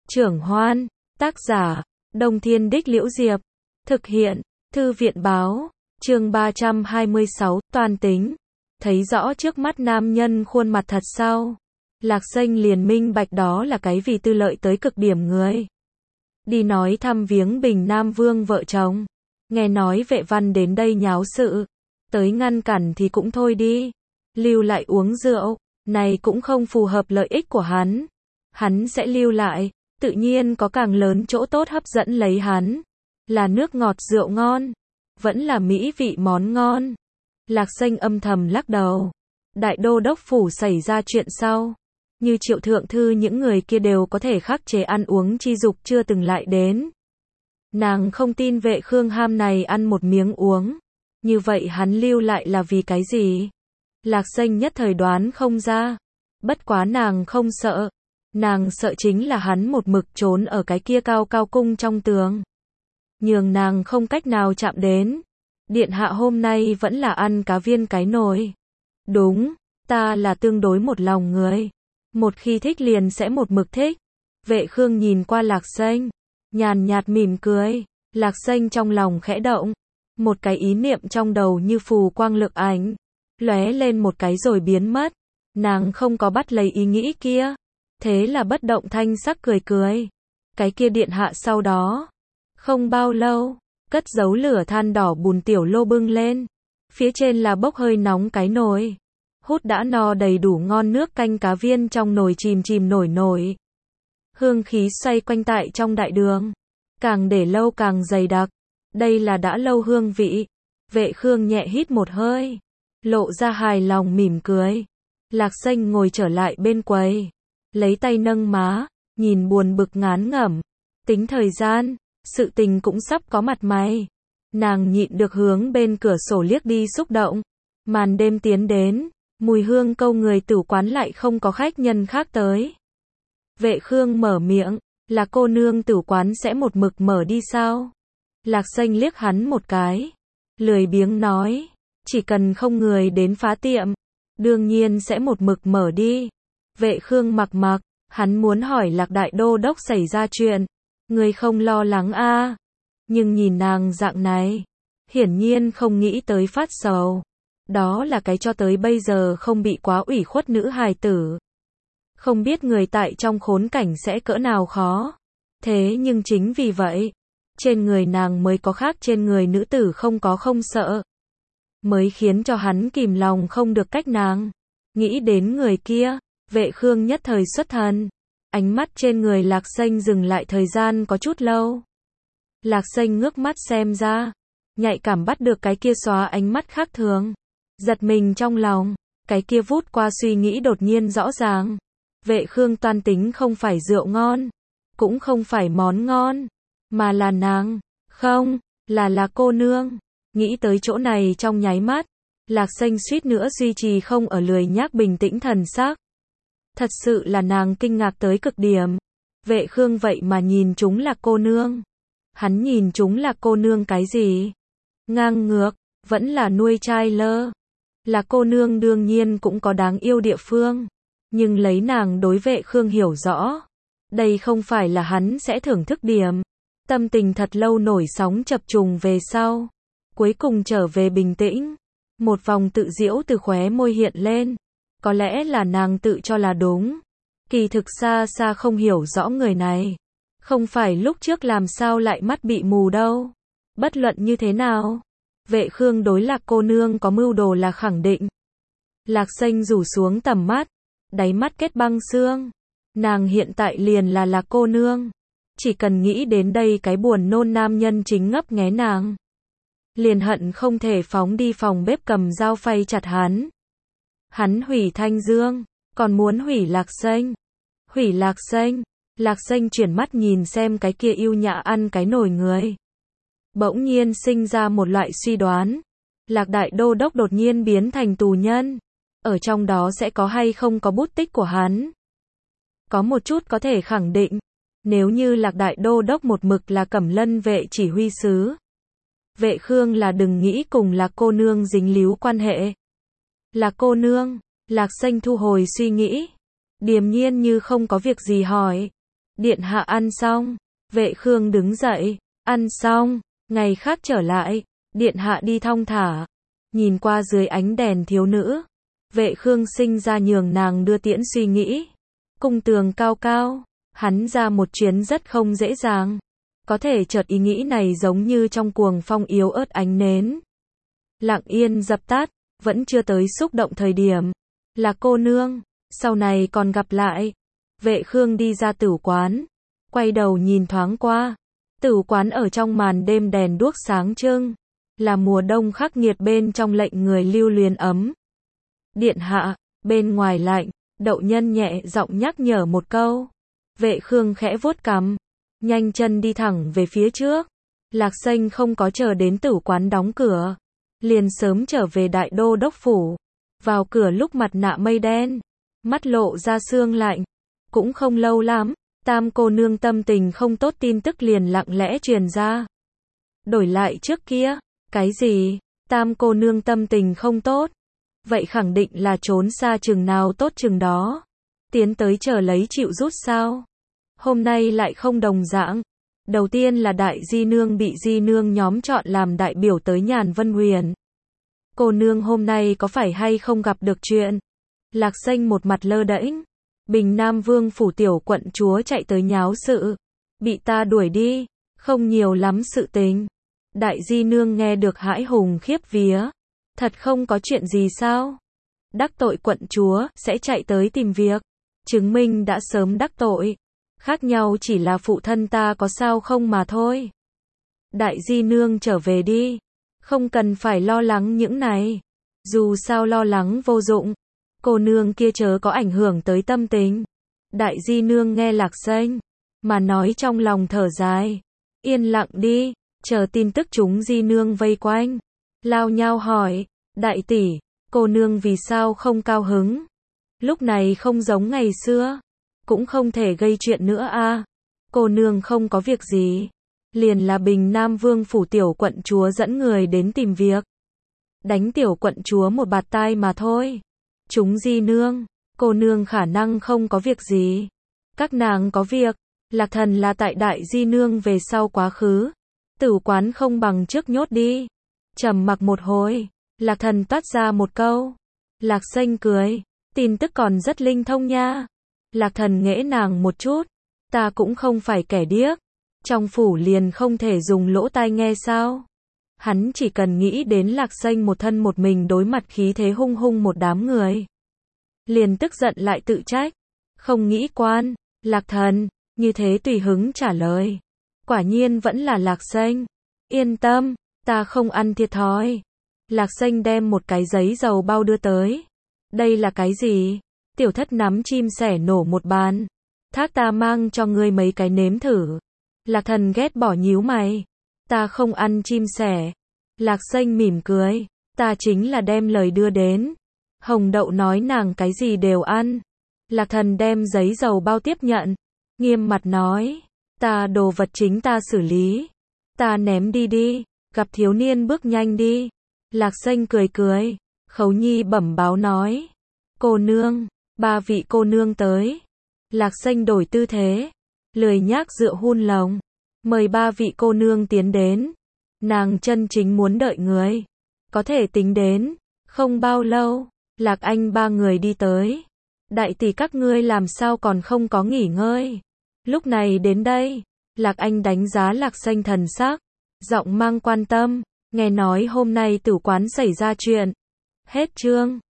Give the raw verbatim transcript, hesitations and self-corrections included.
Trưởng Hoan, tác giả, Đông Thiên Đích Liễu Diệp, thực hiện, Thư viện báo, chương ba trăm hai mươi sáu, toàn tính. Thấy rõ trước mắt nam nhân khuôn mặt thật sau, Lạc Xanh liền minh bạch đó là cái vì tư lợi tới cực điểm người. Đi nói thăm viếng Bình Nam Vương vợ chồng, nghe nói vệ văn đến đây nháo sự, tới ngăn cản thì cũng thôi đi, lưu lại uống rượu, này cũng không phù hợp lợi ích của hắn. Hắn sẽ lưu lại, tự nhiên có càng lớn chỗ tốt hấp dẫn lấy hắn. Là nước ngọt rượu ngon, vẫn là mỹ vị món ngon. Lạc Xanh âm thầm lắc đầu. Đại đô đốc phủ xảy ra chuyện sau, như Triệu thượng thư những người kia đều có thể khắc chế ăn uống chi dục chưa từng lại đến. Nàng không tin Vệ Khương ham này ăn một miếng uống. Như vậy hắn lưu lại là vì cái gì? Lạc Xanh nhất thời đoán không ra. Bất quá nàng không sợ. Nàng sợ chính là hắn một mực trốn ở cái kia cao cao cung trong tường, nhường nàng không cách nào chạm đến. Điện hạ hôm nay vẫn là ăn cá viên cái nồi. Đúng, ta là tương đối một lòng người. Một khi thích liền sẽ một mực thích. Vệ Khương nhìn qua Lạc Xanh, nhàn nhạt mỉm cười. Lạc Xanh trong lòng khẽ động. Một cái ý niệm trong đầu như phù quang lực ảnh, lóe lên một cái rồi biến mất. Nàng không có bắt lấy ý nghĩ kia. Thế là bất động thanh sắc cười cười. Cái kia điện hạ sau đó, không bao lâu, cất giấu lửa than đỏ bùn tiểu lô bưng lên. Phía trên là bốc hơi nóng cái nồi. Hút đã no đầy đủ ngon nước canh cá viên trong nồi chìm chìm nổi nổi. Hương khí xoay quanh tại trong đại đường. Càng để lâu càng dày đặc. Đây là đã lâu hương vị. Vệ Khương nhẹ hít một hơi, lộ ra hài lòng mỉm cười. Lạc Xanh ngồi trở lại bên quầy, lấy tay nâng má, nhìn buồn bực ngán ngẩm. Tính thời gian, sự tình cũng sắp có mặt mày. Nàng nhịn được hướng bên cửa sổ liếc đi xúc động. Màn đêm tiến đến, mùi hương câu người tử quán lại không có khách nhân khác tới. Vệ Khương mở miệng, là cô nương tử quán sẽ một mực mở đi sao? Lạc Xanh liếc hắn một cái, lười biếng nói, chỉ cần không người đến phá tiệm, đương nhiên sẽ một mực mở đi. Vệ Khương mặc mặc, hắn muốn hỏi Lạc đại đô đốc xảy ra chuyện, người không lo lắng a? À? Nhưng nhìn nàng dạng này, hiển nhiên không nghĩ tới phát sầu. Đó là cái cho tới bây giờ không bị quá ủy khuất nữ hài tử. Không biết người tại trong khốn cảnh sẽ cỡ nào khó. Thế nhưng chính vì vậy, trên người nàng mới có khác trên người nữ tử không có không sợ. Mới khiến cho hắn kìm lòng không được cách nàng. Nghĩ đến người kia, Vệ Khương nhất thời xuất thần. Ánh mắt trên người Lạc Xanh dừng lại thời gian có chút lâu. Lạc Xanh ngước mắt xem ra, nhạy cảm bắt được cái kia xóa ánh mắt khác thường. Giật mình trong lòng, cái kia vút qua suy nghĩ đột nhiên rõ ràng. Vệ Khương toan tính không phải rượu ngon, cũng không phải món ngon, mà là nàng. Không, là là cô nương. Nghĩ tới chỗ này trong nháy mắt, Lạc Xanh suýt nữa duy trì không ở lười nhác bình tĩnh thần sắc. Thật sự là nàng kinh ngạc tới cực điểm. Vệ Khương vậy mà nhìn chúng là cô nương. Hắn nhìn chúng là cô nương cái gì? Ngang ngược, vẫn là nuôi trai lơ. Là cô nương đương nhiên cũng có đáng yêu địa phương. Nhưng lấy nàng đối Vệ Khương hiểu rõ. Đây không phải là hắn sẽ thưởng thức điểm. Tâm tình thật lâu nổi sóng chập trùng về sau. Cuối cùng trở về bình tĩnh. Một vòng tự giễu từ khóe môi hiện lên. Có lẽ là nàng tự cho là đúng. Kỳ thực xa xa không hiểu rõ người này. Không phải lúc trước làm sao lại mắt bị mù đâu. Bất luận như thế nào, Vệ Khương đối Lạc cô nương có mưu đồ là khẳng định. Lạc Xanh rủ xuống tầm mắt, đáy mắt kết băng xương. Nàng hiện tại liền là Lạc cô nương. Chỉ cần nghĩ đến đây cái buồn nôn nam nhân chính ngấp nghé nàng, liền hận không thể phóng đi phòng bếp cầm dao phay chặt hắn. Hắn hủy Thanh Dương, còn muốn hủy Lạc Xanh. Hủy Lạc Xanh. Lạc Xanh chuyển mắt nhìn xem cái kia yêu nhã ăn cái nồi người. Bỗng nhiên sinh ra một loại suy đoán. Lạc đại đô đốc đột nhiên biến thành tù nhân. Ở trong đó sẽ có hay không có bút tích của hắn. Có một chút có thể khẳng định. Nếu như Lạc đại đô đốc một mực là Cẩm Lân vệ chỉ huy sứ, Vệ Khương là đừng nghĩ cùng Lạc cô nương dính líu quan hệ. Lạc cô nương, Lạc Xanh thu hồi suy nghĩ, điềm nhiên như không có việc gì hỏi. Điện hạ ăn xong. Vệ Khương đứng dậy. Ăn xong. Ngày khác trở lại. Điện hạ đi thong thả. Nhìn qua dưới ánh đèn thiếu nữ. Vệ Khương sinh ra nhường nàng đưa tiễn suy nghĩ. Cung tường cao cao. Hắn ra một chuyến rất không dễ dàng. Có thể chợt ý nghĩ này giống như trong cuồng phong yếu ớt ánh nến. Lặng yên dập tắt. Vẫn chưa tới xúc động thời điểm. Là cô nương. Sau này còn gặp lại. Vệ Khương đi ra tử quán. Quay đầu nhìn thoáng qua. Tử quán ở trong màn đêm đèn đuốc sáng trưng. Là mùa đông khắc nghiệt bên trong lệnh người lưu luyến ấm. Điện hạ, bên ngoài lạnh. Đậu Nhân nhẹ giọng nhắc nhở một câu. Vệ Khương khẽ vuốt cằm. Nhanh chân đi thẳng về phía trước. Lạc Xanh không có chờ đến tử quán đóng cửa. Liền sớm trở về đại đô đốc phủ. Vào cửa lúc mặt nạ mây đen. Mắt lộ ra sương lạnh. Cũng không lâu lắm. Tam cô nương tâm tình không tốt tin tức liền lặng lẽ truyền ra. Đổi lại trước kia. Cái gì? Tam cô nương tâm tình không tốt. Vậy khẳng định là trốn xa chừng nào tốt chừng đó. Tiến tới chờ lấy chịu rút sao? Hôm nay lại không đồng dạng. Đầu tiên là đại di nương bị di nương nhóm chọn làm đại biểu tới Nhàn Vân Huyền. Cô nương hôm nay có phải hay không gặp được chuyện? Lạc Xanh một mặt lơ đễnh. Bình Nam Vương phủ tiểu quận chúa chạy tới nháo sự. Bị ta đuổi đi. Không nhiều lắm sự tình. Đại di nương nghe được hãi hùng khiếp vía. Thật không có chuyện gì sao? Đắc tội quận chúa, sẽ chạy tới tìm việc. Chứng minh đã sớm đắc tội. Khác nhau chỉ là phụ thân ta có sao không mà thôi. Đại di nương trở về đi. Không cần phải lo lắng những này. Dù sao lo lắng vô dụng. Cô nương kia chớ có ảnh hưởng tới tâm tình. Đại di nương nghe Lạc Xanh mà nói trong lòng thở dài. Yên lặng đi. Chờ tin tức chúng di nương vây quanh. Lao nhau hỏi. Đại tỷ, cô nương vì sao không cao hứng? Lúc này không giống ngày xưa. Cũng không thể gây chuyện nữa a. À. Cô nương không có việc gì. Liền là Bình Nam Vương phủ tiểu quận chúa dẫn người đến tìm việc. Đánh tiểu quận chúa một bạt tai mà thôi. Chúng di nương, cô nương khả năng không có việc gì. Các nàng có việc. Lạc Thần là tại đại di nương về sau quá khứ. Tử quán không bằng trước nhốt đi. Trầm mặc một hồi. Lạc Thần toát ra một câu. Lạc Xanh cười. Tin tức còn rất linh thông nha. Lạc Thần nghễ nàng một chút. Ta cũng không phải kẻ điếc. Trong phủ liền không thể dùng lỗ tai nghe sao. Hắn chỉ cần nghĩ đến Lạc Xanh một thân một mình đối mặt khí thế hung hung một đám người. Liền tức giận lại tự trách. Không nghĩ quan. Lạc Thần, như thế tùy hứng trả lời. Quả nhiên vẫn là Lạc Xanh. Yên tâm, ta không ăn thiệt thòi. Lạc Xanh đem một cái giấy dầu bao đưa tới. Đây là cái gì? Tiểu thất nắm chim sẻ nổ một bàn. Thác ta mang cho ngươi mấy cái nếm thử. Lạc Thần ghét bỏ nhíu mày. Ta không ăn chim sẻ. Lạc Xanh mỉm cười. Ta chính là đem lời đưa đến. Hồng Đậu nói nàng cái gì đều ăn. Lạc Thần đem giấy dầu bao tiếp nhận. Nghiêm mặt nói. Ta đồ vật chính ta xử lý. Ta ném đi đi. Gặp thiếu niên bước nhanh đi. Lạc Xanh cười cười. Khấu Nhi bẩm báo nói. Cô nương. Ba vị cô nương tới. Lạc Xanh đổi tư thế. Lười nhác dựa hun lồng. Mời ba vị cô nương tiến đến. Nàng chân chính muốn đợi người. Có thể tính đến. Không bao lâu. Lạc Anh ba người đi tới. Đại tỷ các ngươi làm sao còn không có nghỉ ngơi. Lúc này đến đây. Lạc Anh đánh giá Lạc Xanh thần sắc. Giọng mang quan tâm. Nghe nói hôm nay tử quán xảy ra chuyện. Hết chương.